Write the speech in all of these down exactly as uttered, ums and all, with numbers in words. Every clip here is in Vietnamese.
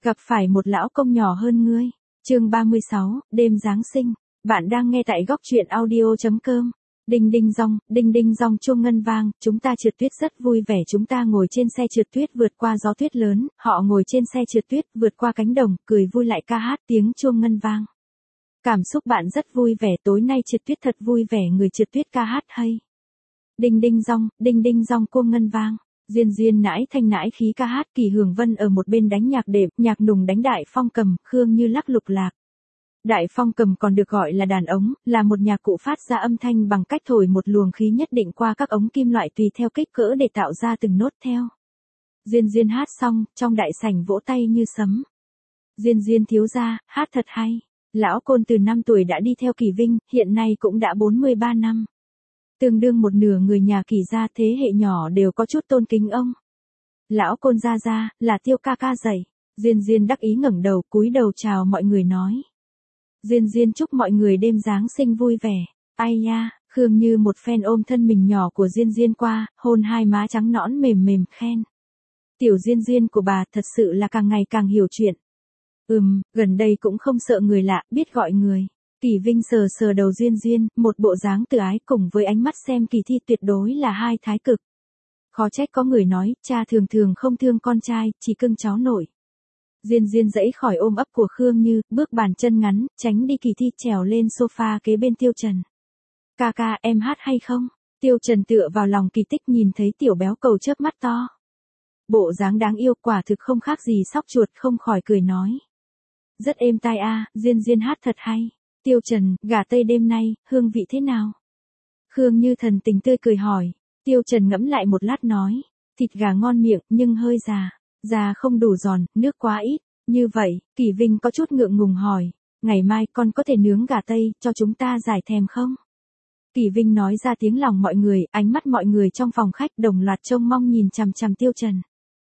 Gặp phải một lão công nhỏ hơn ngươi. Chương ba mươi sáu, đêm Giáng sinh. Bạn đang nghe tại góc truyện audio chấm com. Đinh đinh dong, đinh đinh dong chuông ngân vang, chúng ta trượt tuyết rất vui vẻ, chúng ta ngồi trên xe trượt tuyết vượt qua gió tuyết lớn, họ ngồi trên xe trượt tuyết vượt qua cánh đồng, cười vui lại ca hát tiếng chuông ngân vang. Cảm xúc bạn rất vui vẻ, tối nay trượt tuyết thật vui vẻ, người trượt tuyết ca hát hay. Đinh đinh dong, đinh đinh dong chuông ngân vang. Diên Diên nãi thanh nãi khí ca hát, Kỳ Hường Vân ở một bên đánh nhạc đệm, nhạc nùng đánh đại phong cầm, Khương Như lắc lục lạc. Đại phong cầm còn được gọi là đàn ống, là một nhạc cụ phát ra âm thanh bằng cách thổi một luồng khí nhất định qua các ống kim loại tùy theo kích cỡ để tạo ra từng nốt theo. Diên Diên hát xong, trong đại sảnh vỗ tay như sấm. Diên Diên thiếu gia, hát thật hay. Lão Côn từ năm tuổi đã đi theo Kỳ Vinh, hiện nay cũng đã bốn mươi ba năm. Tương đương một nửa người nhà Kỳ gia, thế hệ nhỏ đều có chút tôn kính ông. Lão Côn gia gia, là Tiêu ca ca dạy. Diên Diên đắc ý ngẩng đầu, cúi đầu chào mọi người nói. Diên Diên chúc mọi người đêm Giáng sinh vui vẻ. Ai nha, Khương Như một phen ôm thân mình nhỏ của Diên Diên qua, hôn hai má trắng nõn mềm mềm khen. Tiểu Diên Diên của bà thật sự là càng ngày càng hiểu chuyện. Ừm, gần đây cũng không sợ người lạ, biết gọi người. Kỳ Vinh sờ sờ đầu Diên Diên, một bộ dáng từ ái cùng với ánh mắt xem kỳ thi tuyệt đối là hai thái cực. Khó trách có người nói, cha thường thường không thương con trai, chỉ cưng cháu nội. Diên Diên dãy khỏi ôm ấp của Khương Như, bước bàn chân ngắn, tránh đi kỳ thi trèo lên sofa kế bên Tiêu Trần. Ca ca, em hát hay không? Tiêu Trần tựa vào lòng Kỳ Tích nhìn thấy tiểu béo cầu chớp mắt to. Bộ dáng đáng yêu quả thực không khác gì sóc chuột, không khỏi cười nói. Rất êm tai a, Diên Diên hát thật hay. Tiêu Trần, gà tây đêm nay, hương vị thế nào? Khương Như thần tình tươi cười hỏi. Tiêu Trần ngẫm lại một lát nói. Thịt gà ngon miệng, nhưng hơi già. Già không đủ giòn, nước quá ít. Như vậy, Kỳ Vinh có chút ngượng ngùng hỏi. Ngày mai con có thể nướng gà tây, cho chúng ta giải thèm không? Kỳ Vinh nói ra tiếng lòng mọi người, ánh mắt mọi người trong phòng khách đồng loạt trông mong nhìn chằm chằm Tiêu Trần.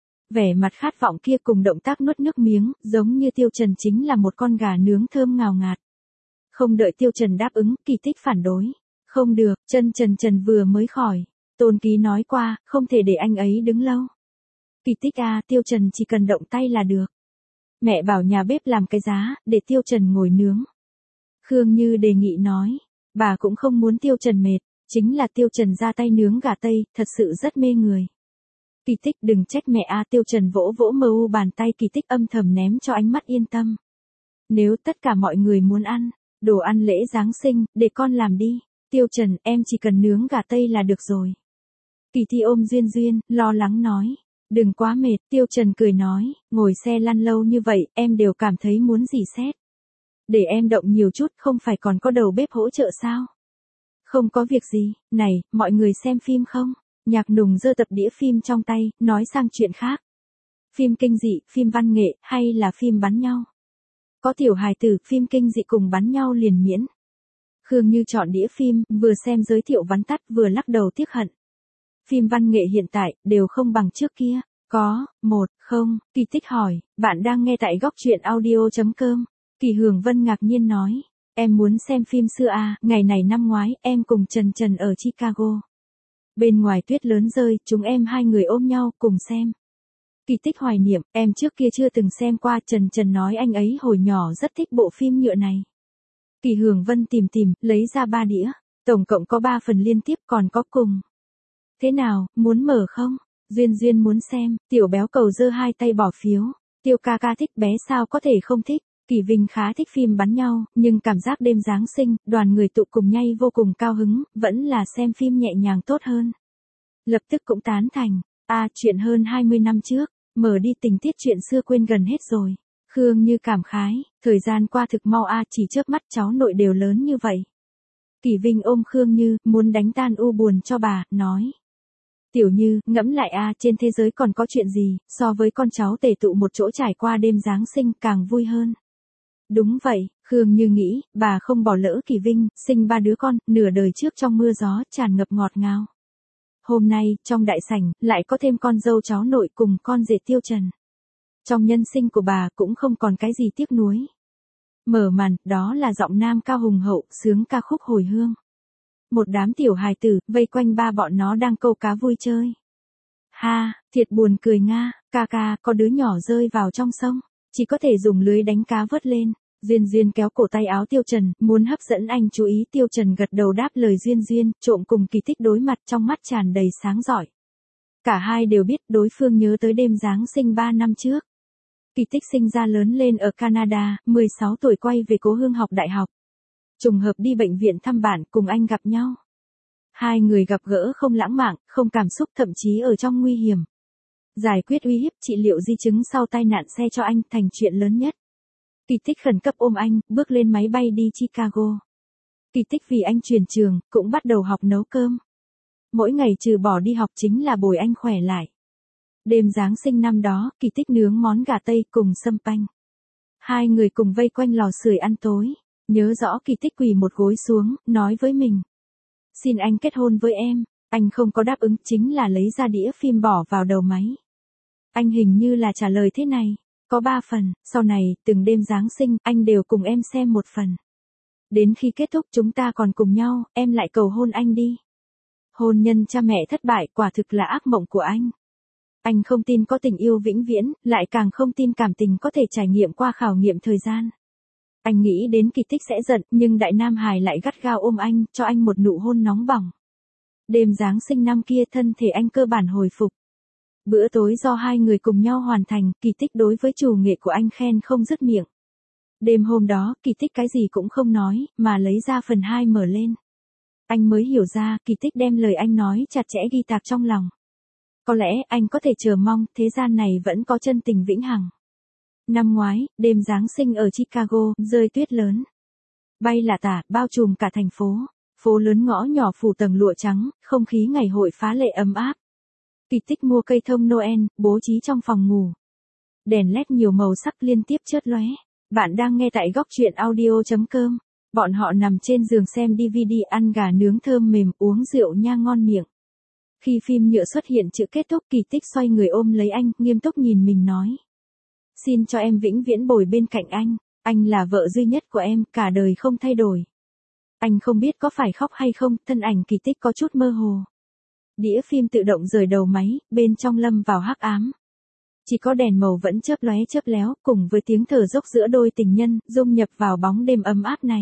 Vẻ mặt khát vọng kia cùng động tác nuốt nước miếng, giống như Tiêu Trần chính là một con gà nướng thơm ngào ngạt. Không đợi Tiêu Trần đáp ứng, Kỳ Tích phản đối. Không được, chân Trần Trần vừa mới khỏi. Tôn Ký nói qua, không thể để anh ấy đứng lâu. Kỳ Tích à, Tiêu Trần chỉ cần động tay là được. Mẹ bảo nhà bếp làm cái giá, để Tiêu Trần ngồi nướng. Khương Như đề nghị nói. Bà cũng không muốn Tiêu Trần mệt, chính là Tiêu Trần ra tay nướng gà tây, thật sự rất mê người. Kỳ Tích đừng trách mẹ a, Tiêu Trần vỗ vỗ mờ u bàn tay, Kỳ Tích âm thầm ném cho ánh mắt yên tâm. Nếu tất cả mọi người muốn ăn đồ ăn lễ Giáng sinh, để con làm đi. Tiêu Trần, em chỉ cần nướng gà tây là được rồi. Kỳ Thi ôm Diên Diên, lo lắng nói. Đừng quá mệt, Tiêu Trần cười nói, ngồi xe lăn lâu như vậy, em đều cảm thấy muốn rỉ sét. Để em động nhiều chút, không phải còn có đầu bếp hỗ trợ sao? Không có việc gì, này, mọi người xem phim không? Nhạc Nùng giơ tập đĩa phim trong tay, nói sang chuyện khác. Phim kinh dị, phim văn nghệ, hay là phim bắn nhau? Có tiểu hài tử, phim kinh dị cùng bắn nhau liền miễn. Khương Như chọn đĩa phim, vừa xem giới thiệu vắn tắt vừa lắc đầu tiếc hận. Phim văn nghệ hiện tại, đều không bằng trước kia. Có, một, không, Kỳ Tích hỏi, bạn đang nghe tại góc truyện audio chấm com. Kỳ Hường Vân ngạc nhiên nói, em muốn xem phim xưa à, ngày này năm ngoái, em cùng Trần Trần ở Chicago. Bên ngoài tuyết lớn rơi, chúng em hai người ôm nhau, cùng xem. Kỳ Tích hoài niệm, em trước kia chưa từng xem qua, Trần Trần nói anh ấy hồi nhỏ rất thích bộ phim nhựa này. Kỳ Hường Vân tìm tìm, lấy ra ba đĩa, tổng cộng có ba phần liên tiếp, còn có cùng. Thế nào, muốn mở không? Duyên Duyên muốn xem, tiểu béo cầu giơ hai tay bỏ phiếu. Tiêu ca ca thích, bé sao có thể không thích. Kỳ Vinh khá thích phim bắn nhau, nhưng cảm giác đêm Giáng sinh, đoàn người tụ cùng nhay vô cùng cao hứng, vẫn là xem phim nhẹ nhàng tốt hơn. Lập tức cũng tán thành. À, chuyện hơn hai mươi năm trước, mở đi tình tiết chuyện xưa quên gần hết rồi. Khương Như cảm khái, thời gian qua thực mau a, chỉ chớp mắt cháu nội đều lớn như vậy. Kỳ Vinh ôm Khương Như, muốn đánh tan u buồn cho bà, nói. Tiểu Như, ngẫm lại a, trên thế giới còn có chuyện gì, so với con cháu tề tụ một chỗ trải qua đêm Giáng sinh càng vui hơn. Đúng vậy, Khương Như nghĩ, bà không bỏ lỡ Kỳ Vinh, sinh ba đứa con, nửa đời trước trong mưa gió, tràn ngập ngọt ngào. Hôm nay, trong đại sảnh, lại có thêm con dâu cháu nội cùng con rể Tiêu Trần. Trong nhân sinh của bà cũng không còn cái gì tiếc nuối. Mở màn, đó là giọng nam cao hùng hậu, sướng ca khúc hồi hương. Một đám tiểu hài tử, vây quanh ba bọn nó đang câu cá vui chơi. Ha, thiệt buồn cười nga, ca ca, có đứa nhỏ rơi vào trong sông. chỉ có thể dùng lưới đánh cá vớt lên. Duyên Duyên kéo cổ tay áo Tiêu Trần, muốn hấp dẫn anh chú ý. Tiêu Trần gật đầu đáp lời Duyên Duyên, trộm cùng Kỳ Tích đối mặt trong mắt tràn đầy sáng rọi. Cả hai đều biết đối phương nhớ tới đêm Giáng sinh ba năm trước. Kỳ Tích sinh ra lớn lên ở Canada, mười sáu tuổi quay về cố hương học đại học. Trùng hợp đi bệnh viện thăm bạn, cùng anh gặp nhau. Hai người gặp gỡ không lãng mạn, không cảm xúc, thậm chí ở trong nguy hiểm. Giải quyết uy hiếp, trị liệu di chứng sau tai nạn xe cho anh thành chuyện lớn nhất. Kỳ Tích khẩn cấp ôm anh, bước lên máy bay đi Chicago. Kỳ Tích vì anh chuyển trường, cũng bắt đầu học nấu cơm. Mỗi ngày trừ bỏ đi học chính là bồi anh khỏe lại. Đêm Giáng sinh năm đó, Kỳ Tích nướng món gà Tây cùng sâm panh. Hai người cùng vây quanh lò sưởi ăn tối. Nhớ rõ Kỳ Tích quỳ một gối xuống, nói với mình. Xin anh kết hôn với em. Anh không có đáp ứng, chính là lấy ra đĩa phim bỏ vào đầu máy. Anh hình như là trả lời thế này. Có ba phần, sau này, từng đêm Giáng sinh, anh đều cùng em xem một phần. Đến khi kết thúc chúng ta còn cùng nhau, em lại cầu hôn anh đi. Hôn nhân cha mẹ thất bại quả thực là ác mộng của anh. Anh không tin có tình yêu vĩnh viễn, lại càng không tin cảm tình có thể trải nghiệm qua khảo nghiệm thời gian. Anh nghĩ đến Kỳ Tích sẽ giận, nhưng Đại Nam Hải lại gắt gao ôm anh, cho anh một nụ hôn nóng bỏng. Đêm Giáng sinh năm kia thân thể anh cơ bản hồi phục. Bữa tối do hai người cùng nhau hoàn thành, Kỳ Tích đối với chủ nghệ của anh khen không dứt miệng. Đêm hôm đó, Kỳ Tích cái gì cũng không nói, mà lấy ra phần hai mở lên. Anh mới hiểu ra, Kỳ Tích đem lời anh nói chặt chẽ ghi tạc trong lòng. Có lẽ anh có thể chờ mong, thế gian này vẫn có chân tình vĩnh hằng. Năm ngoái, đêm Giáng sinh ở Chicago, rơi tuyết lớn. Bay là tả, bao trùm cả thành phố. Phố lớn ngõ nhỏ phủ tầng lụa trắng, không khí ngày hội phá lệ ấm áp. Kỳ Tích mua cây thông Noel, bố trí trong phòng ngủ. Đèn led nhiều màu sắc liên tiếp chớp lóe. Bạn đang nghe tại góc truyện audio chấm com. Bọn họ nằm trên giường xem đê vê đê, ăn gà nướng thơm mềm, uống rượu nhang ngon miệng. Khi phim nhựa xuất hiện chữ kết thúc, Kỳ Tích xoay người ôm lấy anh, nghiêm túc nhìn mình nói. Xin cho em vĩnh viễn bồi bên cạnh anh. Anh là vợ duy nhất của em, cả đời không thay đổi. Anh không biết có phải khóc hay không, thân ảnh Kỳ Tích có chút mơ hồ. Đĩa phim tự động rời đầu máy, bên trong lâm vào hắc ám. Chỉ có đèn màu vẫn chớp lóe chớp léo, cùng với tiếng thở dốc giữa đôi tình nhân, dung nhập vào bóng đêm ấm áp này.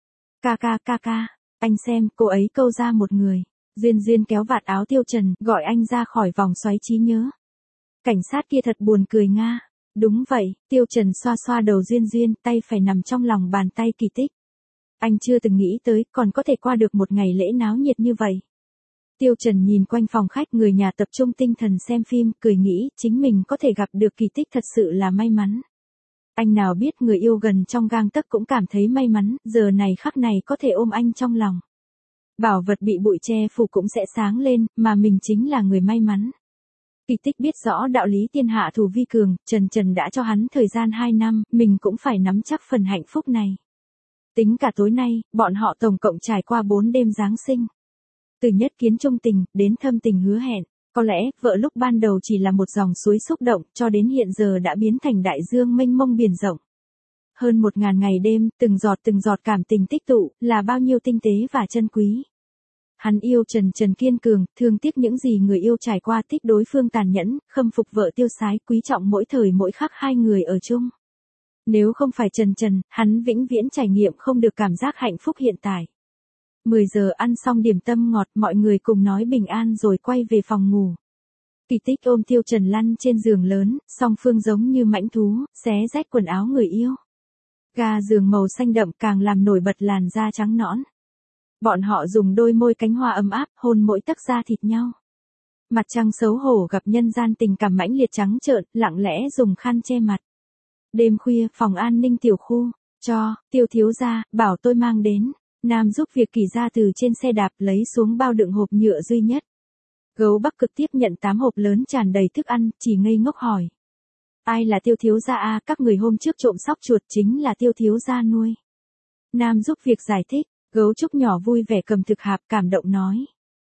Ca ca ca ca, anh xem, cô ấy câu ra một người. Duyên Duyên kéo vạt áo Tiêu Trần, gọi anh ra khỏi vòng xoáy trí nhớ. Cảnh sát kia thật buồn cười nga. Đúng vậy, Tiêu Trần xoa xoa đầu Duyên Duyên, tay phải nằm trong lòng bàn tay Kỳ Tích. Anh chưa từng nghĩ tới, còn có thể qua được một ngày lễ náo nhiệt như vậy. Tiêu Trần nhìn quanh phòng khách, người nhà tập trung tinh thần xem phim, cười nghĩ, chính mình có thể gặp được Kỳ Tích thật sự là may mắn. Anh nào biết người yêu gần trong gang tấc cũng cảm thấy may mắn, giờ này khắc này có thể ôm anh trong lòng. Bảo vật bị bụi che phủ cũng sẽ sáng lên, mà mình chính là người may mắn. Kỳ Tích biết rõ đạo lý tiên hạ thủ vi cường, Trần Trần đã cho hắn thời gian hai năm, mình cũng phải nắm chắc phần hạnh phúc này. Tính cả tối nay, bọn họ tổng cộng trải qua bốn đêm Giáng sinh. Từ nhất kiến trung tình, đến thâm tình hứa hẹn, có lẽ, vợ lúc ban đầu chỉ là một dòng suối xúc động, cho đến hiện giờ đã biến thành đại dương mênh mông biển rộng. Hơn một ngàn ngày đêm, từng giọt từng giọt cảm tình tích tụ, là bao nhiêu tinh tế và chân quý. Hắn yêu Trần Trần kiên cường, thương tiếc những gì người yêu trải qua, thích đối phương tàn nhẫn, khâm phục vợ tiêu sái, quý trọng mỗi thời mỗi khắc hai người ở chung. Nếu không phải Trần Trần, hắn vĩnh viễn trải nghiệm không được cảm giác hạnh phúc hiện tại. mười giờ ăn xong điểm tâm ngọt, mọi người cùng nói bình an rồi quay về phòng ngủ. Kỳ Tích ôm Tiêu Trần lăn trên giường lớn, song phương giống như mãnh thú, xé rách quần áo người yêu. Ga giường màu xanh đậm càng làm nổi bật làn da trắng nõn. Bọn họ dùng đôi môi cánh hoa ấm áp, hôn mỗi tấc da thịt nhau. Mặt trăng xấu hổ gặp nhân gian tình cảm mãnh liệt trắng trợn, lặng lẽ dùng khăn che mặt. Đêm khuya, phòng an ninh tiểu khu, cho, Tiêu thiếu gia, bảo tôi mang đến. Nam giúp việc Kỳ ra từ trên xe đạp lấy xuống bao đựng hộp nhựa duy nhất. Gấu Bắc Cực tiếp nhận tám hộp lớn tràn đầy thức ăn, chỉ ngây ngốc hỏi. Ai là Tiêu thiếu gia a? Các người hôm trước trộm sóc chuột chính là Tiêu thiếu gia nuôi. Nam giúp việc giải thích, gấu trúc nhỏ vui vẻ cầm thực hạp cảm động nói.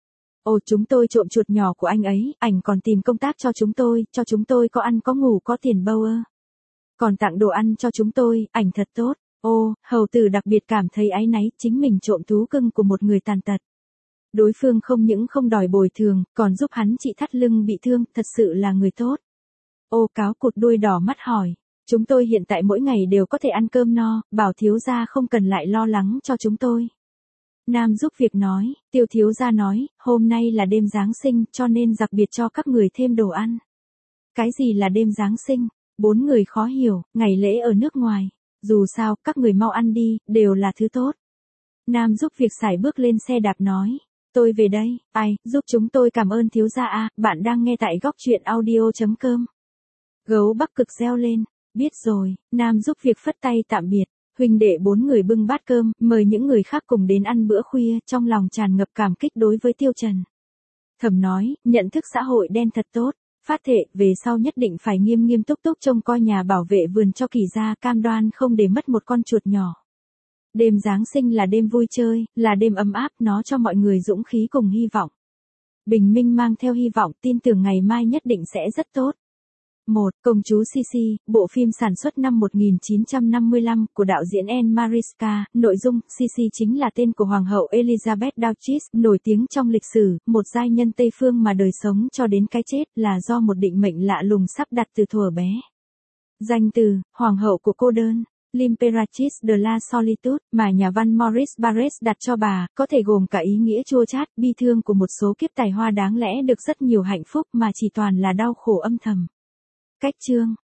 Ồ, chúng tôi trộm chuột nhỏ của anh ấy, ảnh còn tìm công tác cho chúng tôi, cho chúng tôi có ăn có ngủ có tiền bâu ơ. Còn tặng đồ ăn cho chúng tôi, ảnh thật tốt. Ô, hầu tử đặc biệt cảm thấy áy náy, chính mình trộm thú cưng của một người tàn tật. Đối phương không những không đòi bồi thường, còn giúp hắn trị thắt lưng bị thương, thật sự là người tốt. Ô cáo cụt đuôi đỏ mắt hỏi, Chúng tôi hiện tại mỗi ngày đều có thể ăn cơm no, bảo thiếu gia không cần lại lo lắng cho chúng tôi. Nam giúp việc nói, Tiêu thiếu gia nói, hôm nay là đêm Giáng sinh cho nên đặc biệt cho các người thêm đồ ăn. Cái gì là đêm Giáng sinh? Bốn người khó hiểu, ngày lễ ở nước ngoài. Dù sao, các người mau ăn đi, đều là thứ tốt. Nam giúp việc xài bước lên xe đạp nói. Tôi về đây, ai, giúp chúng tôi cảm ơn thiếu gia a. Bạn đang nghe tại góc truyện audio.com. Gấu Bắc Cực reo lên. Biết rồi, Nam giúp việc phất tay tạm biệt. Huynh đệ bốn người bưng bát cơm, mời những người khác cùng đến ăn bữa khuya, trong lòng tràn ngập cảm kích đối với Tiêu Trần. Thẩm nói, nhận thức xã hội đen thật tốt. Phát thệ, về sau nhất định phải nghiêm nghiêm túc túc trông coi nhà bảo vệ vườn cho Kỳ gia, cam đoan không để mất một con chuột nhỏ. Đêm Giáng sinh là đêm vui chơi, là đêm ấm áp, nó cho mọi người dũng khí cùng hy vọng. Bình minh mang theo hy vọng, tin tưởng ngày mai nhất định sẽ rất tốt. một. Công chúa Sisi, bộ phim sản xuất năm một nghìn chín trăm năm mươi lăm của đạo diễn Anne Mariska, nội dung, Sisi chính là tên của Hoàng hậu Elizabeth Duchess, nổi tiếng trong lịch sử, một giai nhân Tây phương mà đời sống cho đến cái chết là do một định mệnh lạ lùng sắp đặt từ thuở bé. Danh từ, Hoàng hậu của cô đơn, L'Impératrice de la Solitude, mà nhà văn Maurice Barrès đặt cho bà, có thể gồm cả ý nghĩa chua chát, bi thương của một số kiếp tài hoa đáng lẽ được rất nhiều hạnh phúc mà chỉ toàn là đau khổ âm thầm. Cách chương